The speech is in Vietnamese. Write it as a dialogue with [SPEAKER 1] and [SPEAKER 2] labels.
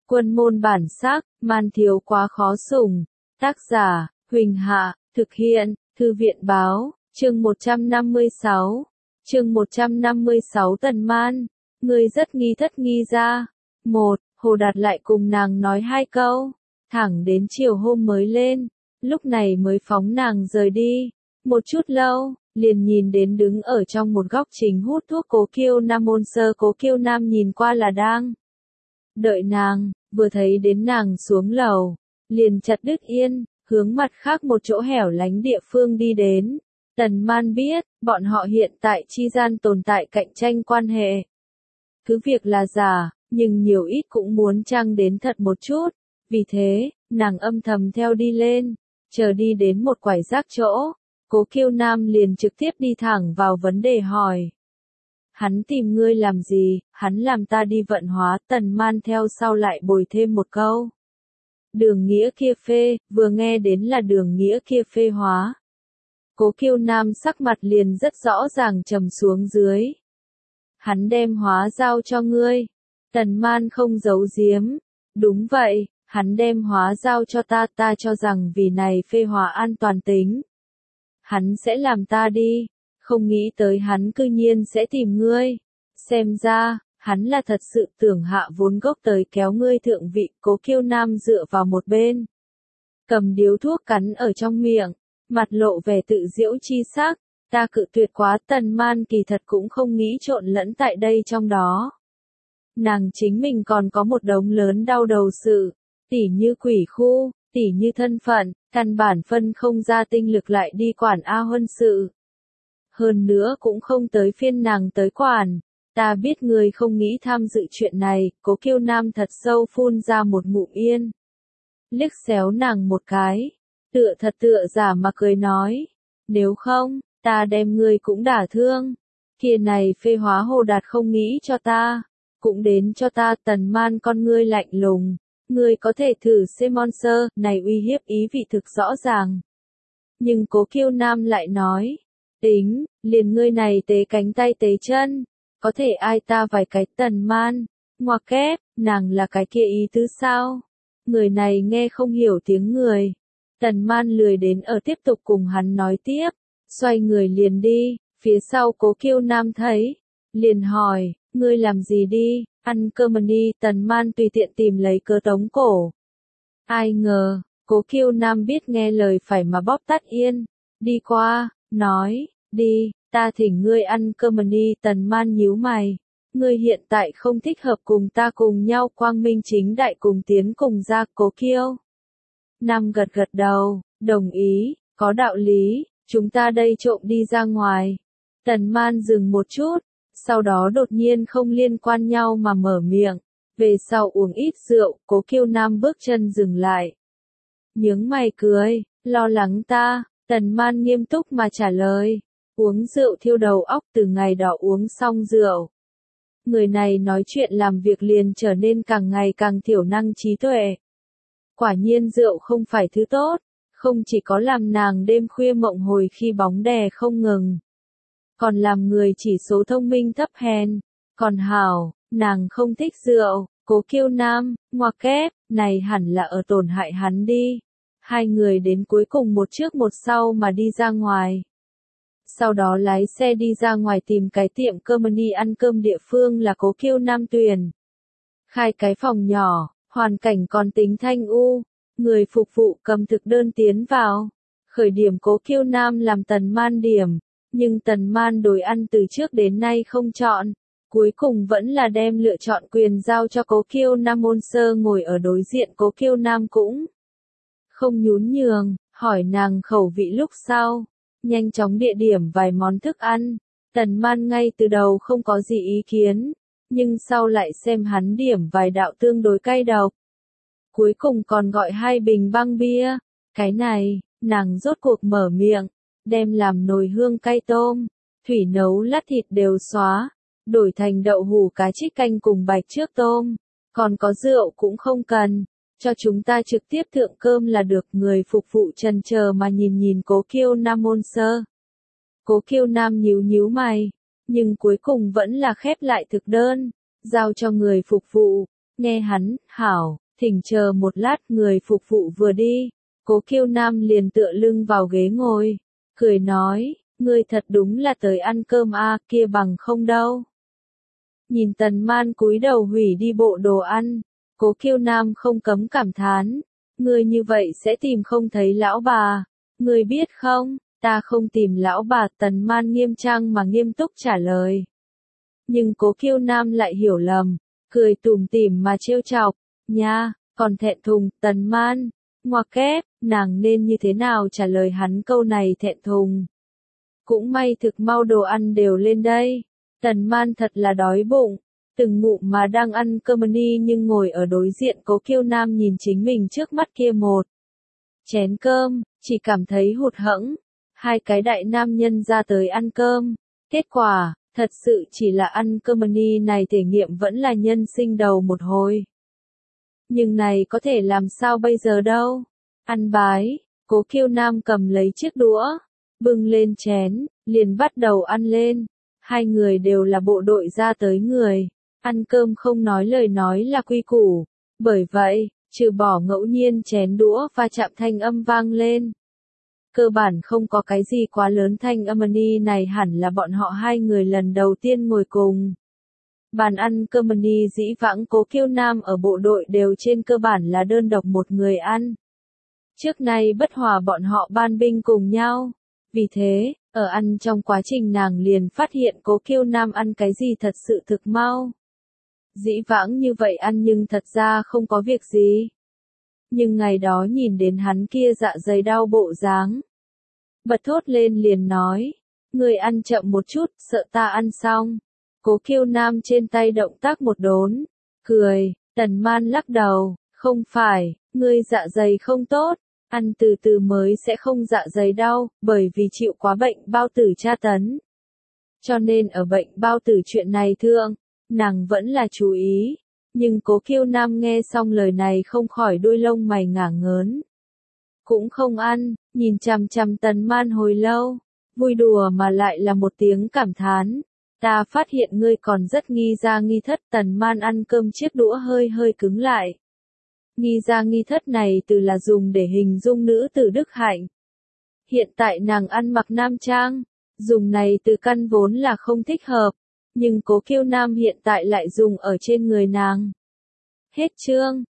[SPEAKER 1] Quân môn bản sắc, man thiếu quá khó sủng. Tác giả, Huỳnh Hạ, thực hiện, Thư viện báo, chương 156. Chương 156 Tần Man, ngươi rất nghi thất nghi ra. Hồ Đạt lại cùng nàng nói 2 câu, thẳng đến chiều hôm mới lên, lúc này mới phóng nàng rời đi. Một chút lâu, liền nhìn đến đứng ở trong một góc chính hút thuốc Cố Kiêu Nam môn sơ. Cố Kiêu Nam nhìn qua là đang đợi nàng, vừa thấy đến nàng xuống lầu, liền chặt đứt yên, hướng mặt khác một chỗ hẻo lánh địa phương đi đến. Tần Man biết, bọn họ hiện tại chi gian tồn tại cạnh tranh quan hệ. Cứ việc là giả, nhưng nhiều ít cũng muốn trang đến thật một chút. Vì thế, nàng âm thầm theo đi lên, chờ đi đến một quải rác chỗ. Cố Kiêu Nam liền trực tiếp đi thẳng vào vấn đề hỏi. Hắn tìm ngươi làm gì, hắn làm ta đi vận hóa. Tần Man theo sau lại bồi thêm một câu. Đường nghĩa kia phê, vừa nghe đến là đường nghĩa kia phê hóa. Cố Kiêu Nam sắc mặt liền rất rõ ràng trầm xuống dưới. Hắn đem hóa giao cho ngươi. Tần Man không giấu giếm. Đúng vậy, hắn đem hóa giao cho ta cho rằng vì này phê hóa an toàn tính. Hắn sẽ làm ta đi, không nghĩ tới hắn cư nhiên sẽ tìm ngươi. Xem ra, hắn là thật sự tưởng hạ vốn gốc tới kéo ngươi thượng vị. Cố Kiêu Nam dựa vào một bên, cầm điếu thuốc cắn ở trong miệng, mặt lộ vẻ tự giễu chi sắc. Ta cự tuyệt quá. Tần Man kỳ thật cũng không nghĩ trộn lẫn tại đây trong đó. Nàng chính mình còn có một đống lớn đau đầu sự, tỉ như quỷ khu, tỉ như thân phận, căn bản phân không ra tinh lực lại đi quản A Huân sự. Hơn nữa cũng không tới phiên nàng tới quản. Ta biết người không nghĩ tham dự chuyện này. Cố Kiêu Nam thật sâu phun ra một ngụm yên, liếc xéo nàng một cái, tựa thật tựa giả mà cười nói, nếu không, ta đem ngươi cũng đả thương. Kia này phê hóa Hồ Đạt không nghĩ cho ta, cũng đến cho ta. Tần Man con ngươi lạnh lùng, ngươi có thể thử xem monster, này uy hiếp ý vị thực rõ ràng. Nhưng Cố Kiêu Nam lại nói, tính, liền ngươi này tế cánh tay tế chân, có thể ai ta vài cái. Tần Man, ngoặc kép, nàng là cái kia ý tứ sao? Người này nghe không hiểu tiếng người. Tần Man lười đến ở tiếp tục cùng hắn nói tiếp, xoay người liền đi. Phía sau Cố Kiêu Nam thấy, liền hỏi, ngươi làm gì đi, ăn cơm đi. Tần Man tùy tiện tìm lấy cớ tống cổ. Ai ngờ, Cố Kiêu Nam biết nghe lời phải mà bóp tắt yên, đi qua, nói, đi, ta thỉnh ngươi ăn cơm đi. Tần Man nhíu mày, ngươi hiện tại không thích hợp cùng ta cùng nhau quang minh chính đại cùng tiến cùng ra. Cố Kiêu Nam gật gật đầu, đồng ý, có đạo lý, chúng ta đây trộm đi ra ngoài. Tần Man dừng một chút, sau đó đột nhiên không liên quan nhau mà mở miệng, về sau uống ít rượu. Cố Kiêu Nam bước chân dừng lại, nhướng mày cười, lo lắng ta. Tần Man nghiêm túc mà trả lời, uống rượu thiêu đầu óc. Từ ngày đó uống xong rượu, người này nói chuyện làm việc liền trở nên càng ngày càng thiểu năng trí tuệ. Quả nhiên rượu không phải thứ tốt, không chỉ có làm nàng đêm khuya mộng hồi khi bóng đè không ngừng, còn làm người chỉ số thông minh thấp hèn. Còn hảo, nàng không thích rượu. Cố Kiêu Nam, ngoặc kép, này hẳn là ở tổn hại hắn đi. Hai người đến cuối cùng một trước một sau mà đi ra ngoài. Sau đó lái xe đi ra ngoài tìm cái tiệm cơm đi ăn cơm. Địa phương là Cố Kiêu Nam tuyển khai cái phòng nhỏ, hoàn cảnh còn tính thanh u. Người phục vụ cầm thực đơn tiến vào. Khởi điểm Cố Kiêu Nam làm Tần Man điểm, nhưng Tần Man đối ăn từ trước đến nay không chọn. Cuối cùng vẫn là đem lựa chọn quyền giao cho Cố Kiêu Nam môn sơ. Ngồi ở đối diện Cố Kiêu Nam cũng không nhún nhường, hỏi nàng khẩu vị lúc sau, nhanh chóng địa điểm vài món thức ăn. Tần Man ngay từ đầu không có gì ý kiến, nhưng sau lại xem hắn điểm vài đạo tương đối cay độc. Cuối cùng còn gọi 2 bình băng bia. Cái này, nàng rốt cuộc mở miệng, đem làm nồi hương cay tôm, thủy nấu lát thịt đều xóa, đổi thành đậu hủ cá trích canh cùng bạch trước tôm, còn có rượu cũng không cần, cho chúng ta trực tiếp thượng cơm là được. Người phục vụ chần chờ mà nhìn Cố Kiêu Nam môn sơ. Cố Kiêu Nam nhíu mày, nhưng cuối cùng vẫn là khép lại thực đơn, giao cho người phục vụ. Nghe hắn, hảo, thỉnh chờ một lát, người phục vụ vừa đi. Cố Kiêu Nam liền tựa lưng vào ghế ngồi, cười nói, ngươi thật đúng là tới ăn cơm a, kia bằng không đâu. Nhìn Tần Man cúi đầu hủy đi bộ đồ ăn, Cố Kiêu Nam không cấm cảm thán, ngươi như vậy sẽ tìm không thấy lão bà, ngươi biết không, ta không tìm lão bà. Tần Man nghiêm trang mà nghiêm túc trả lời. Nhưng Cố Kiêu Nam lại hiểu lầm, cười tủm tỉm mà trêu chọc, nha, còn thẹn thùng. Tần Man, ngoặc kép, nàng nên như thế nào trả lời hắn câu này thẹn thùng. Cũng may thực mau đồ ăn đều lên đây. Tần Man thật là đói bụng, từng ngụm mà đang ăn cơm ni, nhưng ngồi ở đối diện Cố Kiêu Nam nhìn chính mình trước mắt kia một chén cơm, chỉ cảm thấy hụt hẫng. Hai cái đại nam nhân ra tới ăn cơm, kết quả, thật sự chỉ là ăn cơm ni này thể nghiệm vẫn là nhân sinh đầu một hồi. Nhưng này có thể làm sao bây giờ đâu? Ăn bái, Cố Kiêu Nam cầm lấy chiếc đũa, bưng lên chén, liền bắt đầu ăn lên. Hai người đều là bộ đội ra tới người, ăn cơm không nói lời nói là quy củ. Bởi vậy, trừ bỏ ngẫu nhiên chén đũa va chạm thanh âm vang lên, cơ bản không có cái gì quá lớn. Thanh âm ni này hẳn là bọn họ hai người lần đầu tiên ngồi cùng bàn ăn cơm ni. Dĩ vãng Cố Kiêu Nam ở bộ đội đều trên cơ bản là đơn độc một người ăn. Trước nay bất hòa bọn họ ban binh cùng nhau. Vì thế, ở ăn trong quá trình nàng liền phát hiện Cố Kiêu Nam ăn cái gì thật sự thực mau. Dĩ vãng như vậy ăn nhưng thật ra không có việc gì. Nhưng ngày đó nhìn đến hắn kia dạ dày đau bộ dáng, bật thốt lên liền nói, người ăn chậm một chút, sợ ta ăn xong. Cố Kiêu Nam trên tay động tác một đốn, cười. Tần Man lắc đầu, không phải, ngươi dạ dày không tốt, ăn từ từ mới sẽ không dạ dày đau, bởi vì chịu quá bệnh bao tử tra tấn. Cho nên ở bệnh bao tử chuyện này thượng, nàng vẫn là chú ý. Nhưng Cố Kiêu Nam nghe xong lời này không khỏi đuôi lông mày ngả ngớn. Cũng không ăn, nhìn chằm chằm Tần Man hồi lâu, vui đùa mà lại là một tiếng cảm thán. Ta phát hiện ngươi còn rất nghi ra nghi thất. Tần Man ăn cơm chiếc đũa hơi hơi cứng lại. Nghi ra nghi thất này từ là dùng để hình dung nữ tử đức hạnh. Hiện tại nàng ăn mặc nam trang, dùng này từ căn vốn là không thích hợp, nhưng Cố Kiêu Nam hiện tại lại dùng ở trên người nàng. Hết chương.